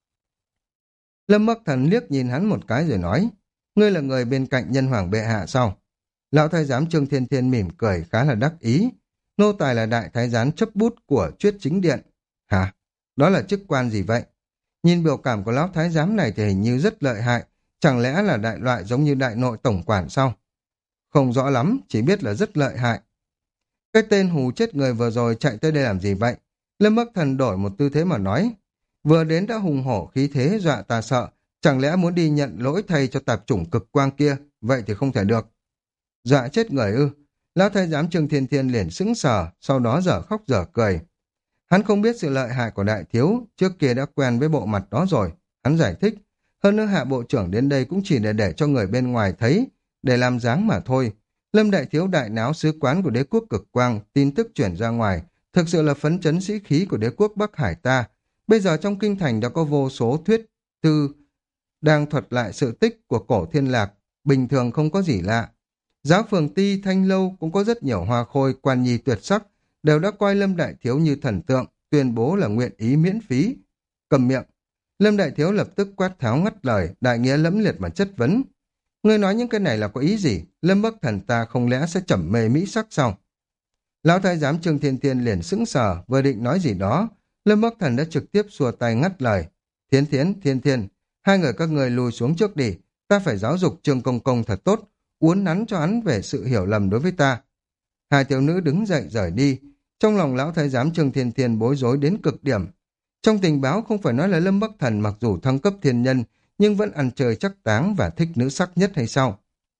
Lâm Bắc Thần liếc nhìn hắn một cái rồi nói, ngươi là người bên cạnh nhân hoàng bệ hạ sao? Lão thái giám Trương Thiên Thiên mỉm cười khá là đắc ý. Nô tài là đại thái giám chấp bút của Chuyết Chính Điện. Hả? Đó là chức quan gì vậy? Nhìn biểu cảm của lão thái giám này thì hình như rất lợi hại, chẳng lẽ là đại loại giống như đại nội tổng quản sao? Không rõ lắm, chỉ biết là rất lợi hại. Cái tên hù chết người vừa rồi chạy tới đây làm gì vậy? Lâm Bắc Thần đổi một tư thế mà nói. Vừa đến đã hùng hổ khí thế dọa ta sợ, chẳng lẽ muốn đi nhận lỗi thay cho tạp chủng cực quang kia, vậy thì không thể được. Dọa chết người ư? Lão thái giám Trương Thiên Thiên liền sững sờ, sau đó dở khóc dở cười. Hắn không biết sự lợi hại của đại thiếu, trước kia đã quen với bộ mặt đó rồi. Hắn giải thích, hơn nữa hạ bộ trưởng đến đây cũng chỉ để để cho người bên ngoài thấy, để làm dáng mà thôi. Lâm đại thiếu đại náo sứ quán của đế quốc cực quang, tin tức chuyển ra ngoài, thực sự là phấn chấn sĩ khí của đế quốc Bắc Hải ta. Bây giờ trong kinh thành đã có vô số thuyết thư đang thuật lại sự tích của cổ thiên lạc, bình thường không có gì lạ. Giáo phường Ti, Thanh Lâu cũng có rất nhiều hoa khôi, quan nhi tuyệt sắc, đều đã coi Lâm đại thiếu như thần tượng, tuyên bố là nguyện ý miễn phí. Cầm miệng. Lâm đại thiếu lập tức quát tháo ngắt lời, đại nghĩa lẫm liệt mà chất vấn. Ngươi nói những cái này là có ý gì? Lâm Bắc Thần ta không lẽ sẽ trầm mê mỹ sắc sao? Lão thái giám Trương Thiên Thiên liền sững sờ, vừa định nói gì đó, Lâm Bắc Thần đã trực tiếp xua tay ngắt lời. Thiến Thiến, Thiên Thiên, hai người các người lùi xuống trước đi, ta phải giáo dục Trương Công Công thật tốt, uốn nắn cho hắn về sự hiểu lầm đối với ta. Hai thiếu nữ đứng dậy rời đi, trong lòng lão thái giám Trương Thiên Thiên bối rối đến cực điểm. Trong tình báo không phải nói là Lâm Bắc Thần mặc dù thăng cấp thiên nhân, nhưng vẫn ăn chơi chắc táng và thích nữ sắc nhất hay sao?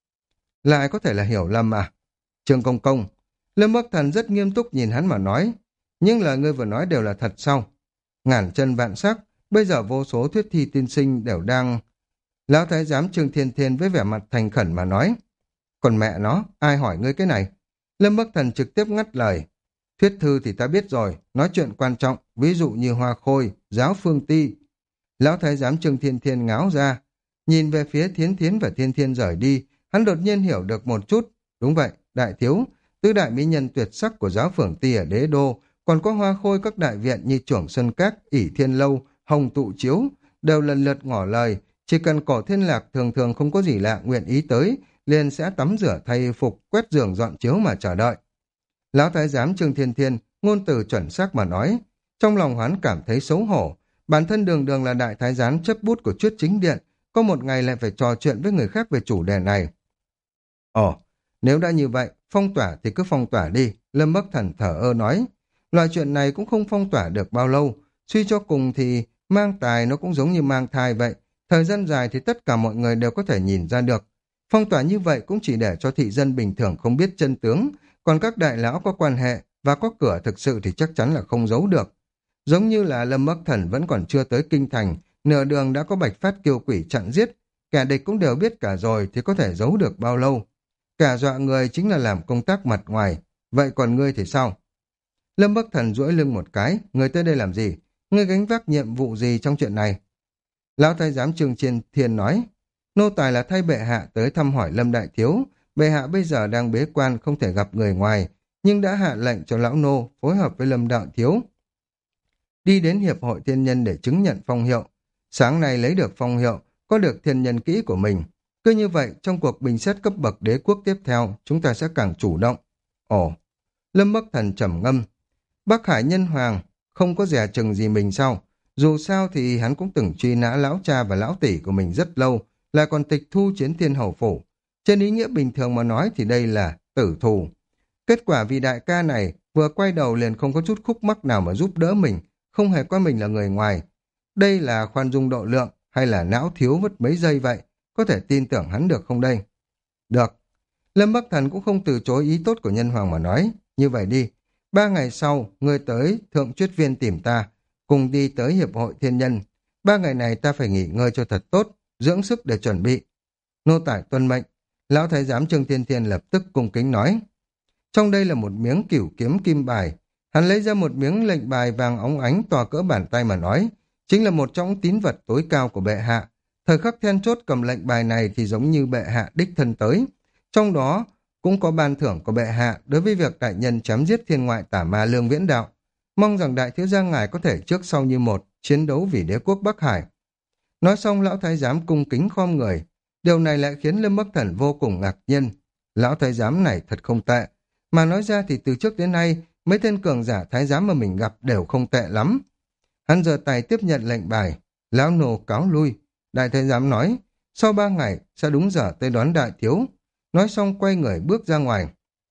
Lại có thể là hiểu lầm à? Trương Công Công, Lâm Bắc Thần rất nghiêm túc nhìn hắn mà nói, nhưng lời ngươi vừa nói đều là thật sao? Ngàn chân vạn sắc, bây giờ vô số thuyết thi tiên sinh đều đang... Lão thái giám Trương Thiên Thiên với vẻ mặt thành khẩn mà nói, còn mẹ nó, ai hỏi ngươi cái này? Lâm Bắc Thần trực tiếp ngắt lời, thuyết thư thì ta biết rồi, nói chuyện quan trọng, ví dụ như hoa khôi, giáo phương ti. Lão thái giám Trương Thiên Thiên ngáo ra, nhìn về phía Thiến Thiến và Thiên Thiên rời đi, hắn đột nhiên hiểu được một chút. Đúng vậy, đại thiếu, tứ đại mỹ nhân tuyệt sắc của giáo phường ti ở đế đô, còn có hoa khôi các đại viện như Chưởng Xuân Các, ỷ Thiên Lâu, Hồng Tụ Chiếu, đều lần lượt ngỏ lời, chỉ cần cổ thiên lạc thường thường không có gì lạ nguyện ý tới, liền sẽ tắm rửa thay phục, quét giường dọn chiếu mà chờ đợi. Lão thái giám Trương Thiên Thiên, ngôn từ chuẩn xác mà nói, trong lòng hắn cảm thấy xấu hổ, bản thân đường đường là đại thái giám chấp bút của Chuyết Chính Điện, có một ngày lại phải trò chuyện với người khác về chủ đề này. Ồ, nếu đã như vậy, phong tỏa thì cứ phong tỏa đi, Lâm Bắc Thần thở ơ nói. Loại chuyện này cũng không phong tỏa được bao lâu, suy cho cùng thì mang tài nó cũng giống như mang thai vậy, thời gian dài thì tất cả mọi người đều có thể nhìn ra được. Phong tỏa như vậy cũng chỉ để cho thị dân bình thường không biết chân tướng, còn các đại lão có quan hệ và có cửa thực sự thì chắc chắn là không giấu được. Giống như là Lâm Bắc Thần vẫn còn chưa tới kinh thành, nửa đường đã có bạch phát kiêu quỷ chặn giết, kẻ địch cũng đều biết cả rồi thì có thể giấu được bao lâu. Cả dọa người chính là làm công tác mặt ngoài, vậy còn ngươi thì sao? Lâm Bắc Thần duỗi lưng một cái, ngươi tới đây làm gì? Ngươi gánh vác nhiệm vụ gì trong chuyện này? Lão thái giám Trương Thiên Thiên nói, nô tài là thay bệ hạ tới thăm hỏi Lâm đại thiếu, bệ hạ bây giờ đang bế quan không thể gặp người ngoài, nhưng đã hạ lệnh cho lão nô phối hợp với Lâm đại thiếu đi đến hiệp hội thiên nhân để chứng nhận phong hiệu. Sáng nay lấy được phong hiệu, có được thiên nhân kỹ của mình. Cứ như vậy, trong cuộc bình xét cấp bậc đế quốc tiếp theo, chúng ta sẽ càng chủ động. Ồ, Lâm Bắc Thần trầm ngâm. Bắc Hải Nhân Hoàng không có dè chừng gì mình sao? Dù sao thì hắn cũng từng truy nã lão cha và lão tỷ của mình rất lâu, lại còn tịch thu chiến thiên hầu phủ. Trên ý nghĩa bình thường mà nói thì đây là tử thù. Kết quả vì đại ca này vừa quay đầu liền không có chút khúc mắc nào mà giúp đỡ mình, không hề coi mình là người ngoài. Đây là khoan dung độ lượng hay là não thiếu mất mấy giây vậy? Có thể tin tưởng hắn được không đây? Được. Lâm Bắc Thần cũng không từ chối ý tốt của Nhân Hoàng mà nói. Như vậy đi, ba ngày sau, ngươi tới Thượng Chuyết Viên tìm ta, cùng đi tới Hiệp hội Thiên Nhân. Ba ngày này ta phải nghỉ ngơi cho thật tốt, dưỡng sức để chuẩn bị. Nô tải tuân mệnh. Lão thái giám Trương Thiên Thiên lập tức cung kính nói. Trong đây là một miếng cửu kiếm kim bài. Hắn lấy ra một miếng lệnh bài vàng óng ánh to cỡ bàn tay mà nói. Chính là một trong tín vật tối cao của bệ hạ. Thời khắc then chốt cầm lệnh bài này thì giống như bệ hạ đích thân tới. Trong đó cũng có ban thưởng của bệ hạ đối với việc đại nhân chém giết thiên ngoại tả ma Lương Viễn Đạo. Mong rằng đại thiếu gia ngài có thể trước sau như một chiến đấu vì đế quốc Bắc Hải. Nói xong lão thái giám cung kính khom người. Điều này lại khiến Lâm Bắc Thần vô cùng ngạc nhiên. Lão thái giám này thật không tệ. Mà nói ra thì từ trước đến nay mấy tên cường giả thái giám mà mình gặp đều không tệ lắm. Hắn giơ tay tiếp nhận lệnh bài. Lão nô cáo lui. Đại thái giám nói, sau ba ngày sẽ đúng giờ tới đón đại thiếu. Nói xong quay người bước ra ngoài.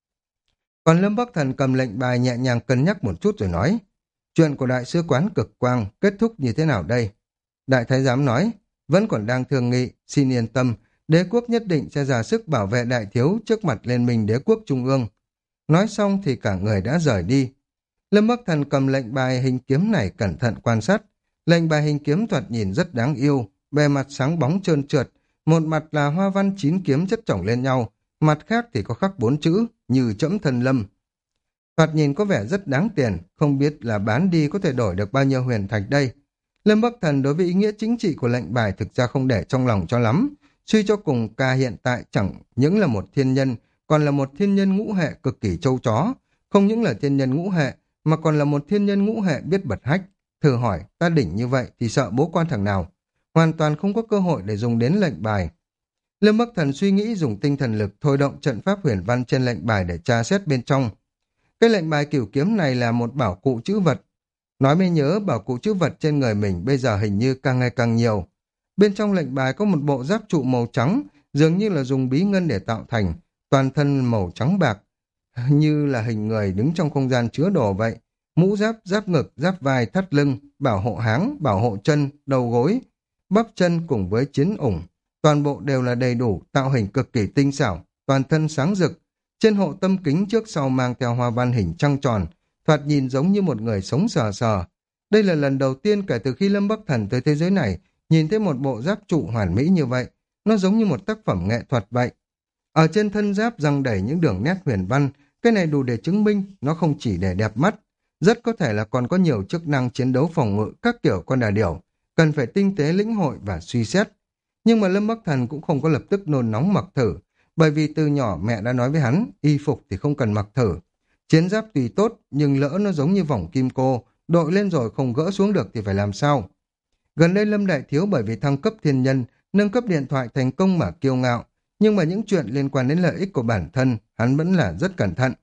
Còn Lâm Bắc Thần cầm lệnh bài nhẹ nhàng cân nhắc một chút rồi nói, chuyện của đại sứ quán Cực Quang kết thúc như thế nào đây? Đại thái giám nói, vẫn còn đang thương nghị, xin yên tâm, đế quốc nhất định sẽ ra sức bảo vệ đại thiếu trước mặt liên minh đế quốc trung ương. Nói xong thì cả người đã rời đi. Lâm Bắc Thần cầm lệnh bài hình kiếm này cẩn thận quan sát. Lệnh bài hình kiếm thoạt nhìn rất đáng yêu, bề mặt sáng bóng trơn trượt, một mặt là hoa văn chín kiếm chất chồng lên nhau, mặt khác thì có khắc bốn chữ như trẫm thần lâm. Thoạt nhìn có vẻ rất đáng tiền, không biết là bán đi có thể đổi được bao nhiêu huyền thạch đây. Lâm Bắc Thần đối với ý nghĩa chính trị của lệnh bài thực ra không để trong lòng cho lắm. Suy cho cùng ca hiện tại chẳng những là một thiên nhân, còn là một thiên nhân ngũ hệ cực kỳ châu chó. Không những là thiên nhân ngũ hệ, mà còn là một thiên nhân ngũ hệ biết bật hách. Thử hỏi, ta đỉnh như vậy thì sợ bố quan thằng nào. Hoàn toàn không có cơ hội để dùng đến lệnh bài. Lâm Bắc Thần suy nghĩ dùng tinh thần lực thôi động trận pháp huyền văn trên lệnh bài để tra xét bên trong. Cái lệnh bài cửu kiếm này là một bảo cụ chữ vật. Nói mới nhớ bảo cụ chữ vật trên người mình bây giờ hình như càng ngày càng nhiều. Bên trong lệnh bài có một bộ giáp trụ màu trắng, dường như là dùng bí ngân để tạo thành, toàn thân màu trắng bạc, như là hình người đứng trong không gian chứa đồ vậy. Mũ giáp, giáp ngực, giáp vai, thắt lưng, bảo hộ háng, bảo hộ chân, đầu gối, bắp chân cùng với chiến ủng. Toàn bộ đều là đầy đủ, tạo hình cực kỳ tinh xảo, toàn thân sáng rực. Trên hộ tâm kính trước sau mang theo hoa văn hình trăng tròn, thoạt nhìn giống như một người sống sờ sờ. Đây là lần đầu tiên kể từ khi Lâm Bắc Thần tới thế giới này, nhìn thấy một bộ giáp trụ hoàn mỹ như vậy. Nó giống như một tác phẩm nghệ thuật vậy. Ở trên thân giáp răng đầy những đường nét huyền văn, cái này đủ để chứng minh nó không chỉ để đẹp mắt, rất có thể là còn có nhiều chức năng chiến đấu phòng ngự các kiểu con đà điểu, cần phải tinh tế lĩnh hội và suy xét. Nhưng mà Lâm Bắc Thần cũng không có lập tức nôn nóng mặc thử, bởi vì từ nhỏ mẹ đã nói với hắn, y phục thì không cần mặc thử. Chiến giáp tùy tốt, nhưng lỡ nó giống như vòng kim cô, đội lên rồi không gỡ xuống được thì phải làm sao? Gần đây Lâm Đại Thiếu bởi vì thăng cấp thiên nhân, nâng cấp điện thoại thành công mà kiêu ngạo, nhưng mà những chuyện liên quan đến lợi ích của bản thân, hắn vẫn là rất cẩn thận.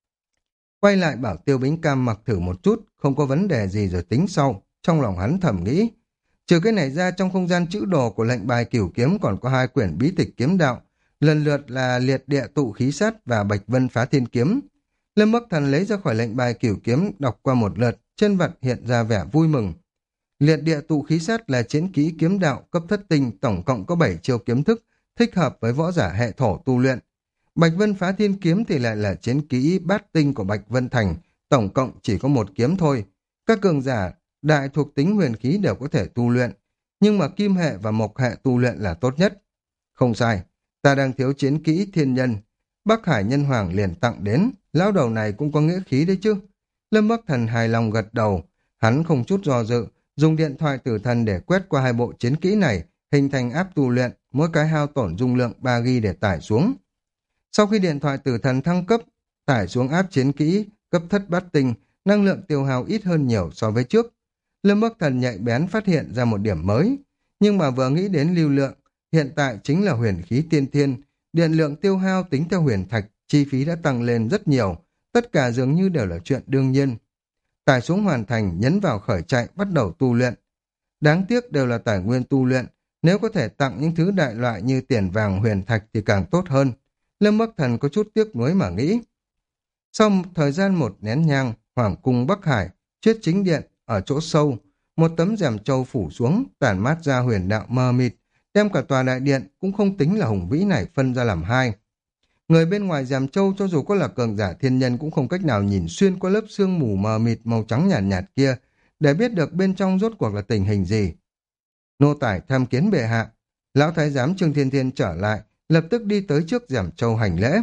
Quay lại bảo Tiêu Bính Cam mặc thử một chút, không có vấn đề gì rồi tính sau, trong lòng hắn thầm nghĩ. Trừ cái này ra, trong không gian chữ đồ của lệnh bài cửu kiếm còn có hai quyển bí tịch kiếm đạo, lần lượt là Liệt Địa Tụ Khí Sát và Bạch Vân Phá Thiên Kiếm. Lâm Bắc Thần lấy ra khỏi lệnh bài cửu kiếm, đọc qua một lượt, trên mặt hiện ra vẻ vui mừng. Liệt Địa Tụ Khí Sát là chiến kỹ kiếm đạo cấp thất tinh, tổng cộng có bảy chiêu kiếm thức, thích hợp với võ giả hệ thổ tu luyện. Bạch Vân Phá Thiên Kiếm thì lại là chiến kỹ bát tinh của Bạch Vân Thành, tổng cộng chỉ có một kiếm thôi. Các cường giả đại thuộc tính huyền khí đều có thể tu luyện, nhưng mà kim hệ và mộc hệ tu luyện là tốt nhất. Không sai, ta đang thiếu chiến kỹ thiên nhân. Bắc Hải Nhân Hoàng liền tặng đến, lão đầu này cũng có nghĩa khí đấy chứ. Lâm Bắc Thần hài lòng gật đầu, hắn không chút do dự, dùng điện thoại tử thần để quét qua hai bộ chiến kỹ này, hình thành app tu luyện, mỗi cái hao tổn dung lượng ba gi ga bai để tải xuống. Sau khi điện thoại tử thần thăng cấp, tải xuống app chiến kỹ, cấp thất bát tinh, năng lượng tiêu hao ít hơn nhiều so với trước. Lâm Bắc Thần nhạy bén phát hiện ra một điểm mới, nhưng mà vừa nghĩ đến lưu lượng, hiện tại chính là huyền khí tiên thiên, điện lượng tiêu hao tính theo huyền thạch, chi phí đã tăng lên rất nhiều, tất cả dường như đều là chuyện đương nhiên. Tải xuống hoàn thành, nhấn vào khởi chạy, bắt đầu tu luyện. Đáng tiếc đều là tài nguyên tu luyện, nếu có thể tặng những thứ đại loại như tiền vàng huyền thạch thì càng tốt hơn. Lâm Bắc Thần có chút tiếc nuối mà nghĩ. Sau thời gian một nén nhang, Hoàng cung Bắc Hải, Chuyết Chính Điện, ở chỗ sâu, một tấm rèm châu phủ xuống, tản mát ra huyền đạo mờ mịt, đem cả tòa đại điện cũng không tính là hùng vĩ này phân ra làm hai. Người bên ngoài rèm châu cho dù có là cường giả thiên nhân cũng không cách nào nhìn xuyên qua lớp sương mù mờ mịt màu trắng nhạt nhạt kia, để biết được bên trong rốt cuộc là tình hình gì. Nô tải tham kiến bệ hạ, lão thái giám Trương Thiên Thiên trở lại, lập tức đi tới trước rèm châu hành lễ.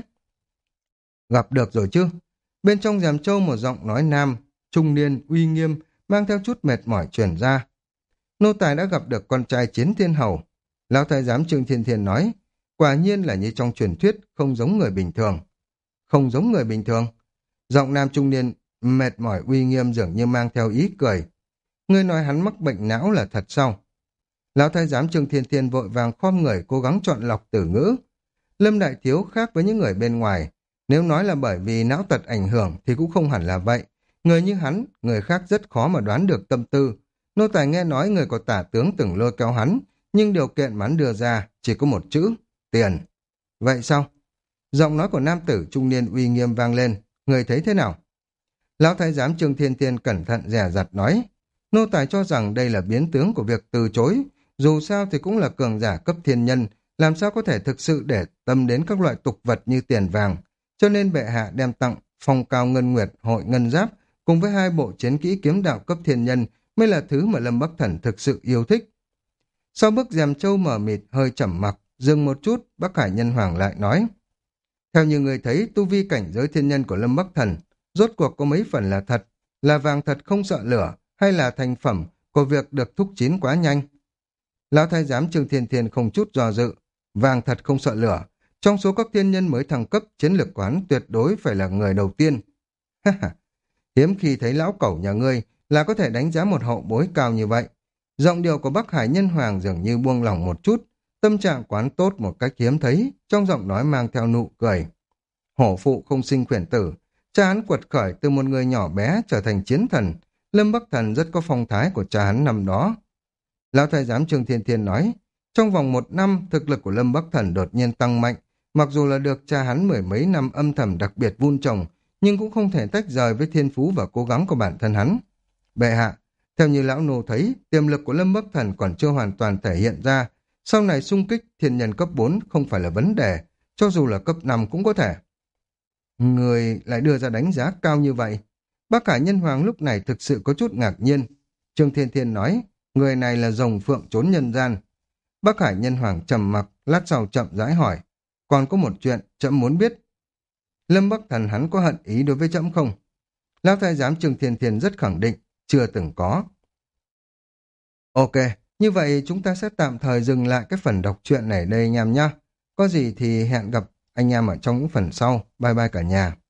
Gặp được rồi chứ? Bên trong rèm châu một giọng nói nam, trung niên, uy nghiêm, mang theo chút mệt mỏi truyền ra. Nô tài đã gặp được con trai Chiến Thiên Hầu. Lão thái giám Trương Thiên Thiên nói, quả nhiên là như trong truyền thuyết, không giống người bình thường. Không giống người bình thường. Giọng nam trung niên, mệt mỏi uy nghiêm dường như mang theo ý cười. Ngươi nói hắn mắc bệnh não là thật sao? Lão thái giám Trương Thiên Thiên vội vàng khom người cố gắng chọn lọc từ ngữ. Lâm Đại Thiếu khác với những người bên ngoài. Nếu nói là bởi vì não tật ảnh hưởng thì cũng không hẳn là vậy. Người như hắn, người khác rất khó mà đoán được tâm tư. Nô tài nghe nói người có tả tướng từng lôi kéo hắn, nhưng điều kiện mà hắn đưa ra chỉ có một chữ, tiền. Vậy sao? Giọng nói của nam tử trung niên uy nghiêm vang lên, người thấy thế nào? Lão thái giám Trương Thiên Thiên cẩn thận dè dặt nói, nô tài cho rằng đây là biến tướng của việc từ chối, dù sao thì cũng là cường giả cấp thiên nhân, làm sao có thể thực sự để tâm đến các loại tục vật như tiền vàng, cho nên bệ hạ đem tặng phong cao ngân nguyệt hội ngân giáp cùng với hai bộ chiến kỹ kiếm đạo cấp thiên nhân mới là thứ mà Lâm Bắc Thần thực sự yêu thích. Sau bức rèm trâu mở mịt hơi trầm mặc, dừng một chút, Bắc Hải Nhân Hoàng lại nói, theo như người thấy, tu vi cảnh giới thiên nhân của Lâm Bắc Thần rốt cuộc có mấy phần là thật, là vàng thật không sợ lửa, hay là thành phẩm của việc được thúc chín quá nhanh? Lão thái giám Trương Thiên Thiên không chút do dự, vàng thật không sợ lửa, trong số các thiên nhân mới thăng cấp, chiến lược quán tuyệt đối phải là người đầu tiên. Hiếm khi thấy lão cẩu nhà ngươi là có thể đánh giá một hậu bối cao như vậy. Giọng điệu của Bắc Hải Nhân Hoàng dường như buông lỏng một chút, tâm trạng quán tốt một cách hiếm thấy, trong giọng nói mang theo nụ cười. Hổ phụ không sinh khuyển tử, cha hắn quật khởi từ một người nhỏ bé trở thành chiến thần, Lâm Bắc Thần rất có phong thái của cha hắn năm đó. Lão thái giám Trương Thiên Thiên nói, trong vòng một năm, thực lực của Lâm Bắc Thần đột nhiên tăng mạnh, mặc dù là được cha hắn mười mấy năm âm thầm đặc biệt vun trồng, nhưng cũng không thể tách rời với thiên phú và cố gắng của bản thân hắn. Bệ hạ, theo như lão nô thấy, tiềm lực của Lâm Bắc Thần còn chưa hoàn toàn thể hiện ra, sau này xung kích thiên nhân cấp bốn không phải là vấn đề, cho dù là cấp năm cũng có thể. Người lại đưa ra đánh giá cao như vậy. Bác Hải Nhân Hoàng lúc này thực sự có chút ngạc nhiên. Trương Thiên Thiên nói, người này là rồng phượng trốn nhân gian. Bác Hải Nhân Hoàng trầm mặc, lát sau chậm rãi hỏi, còn có một chuyện trẫm muốn biết. Lâm Bắc Thần hắn có hận ý đối với trẫm không? Lão thái giám Trương Thiên Thiên rất khẳng định, chưa từng có. Ok, như vậy chúng ta sẽ tạm thời dừng lại cái phần đọc truyện này đây anh em nhé. Có gì thì hẹn gặp anh em ở trong những phần sau. Bye bye cả nhà.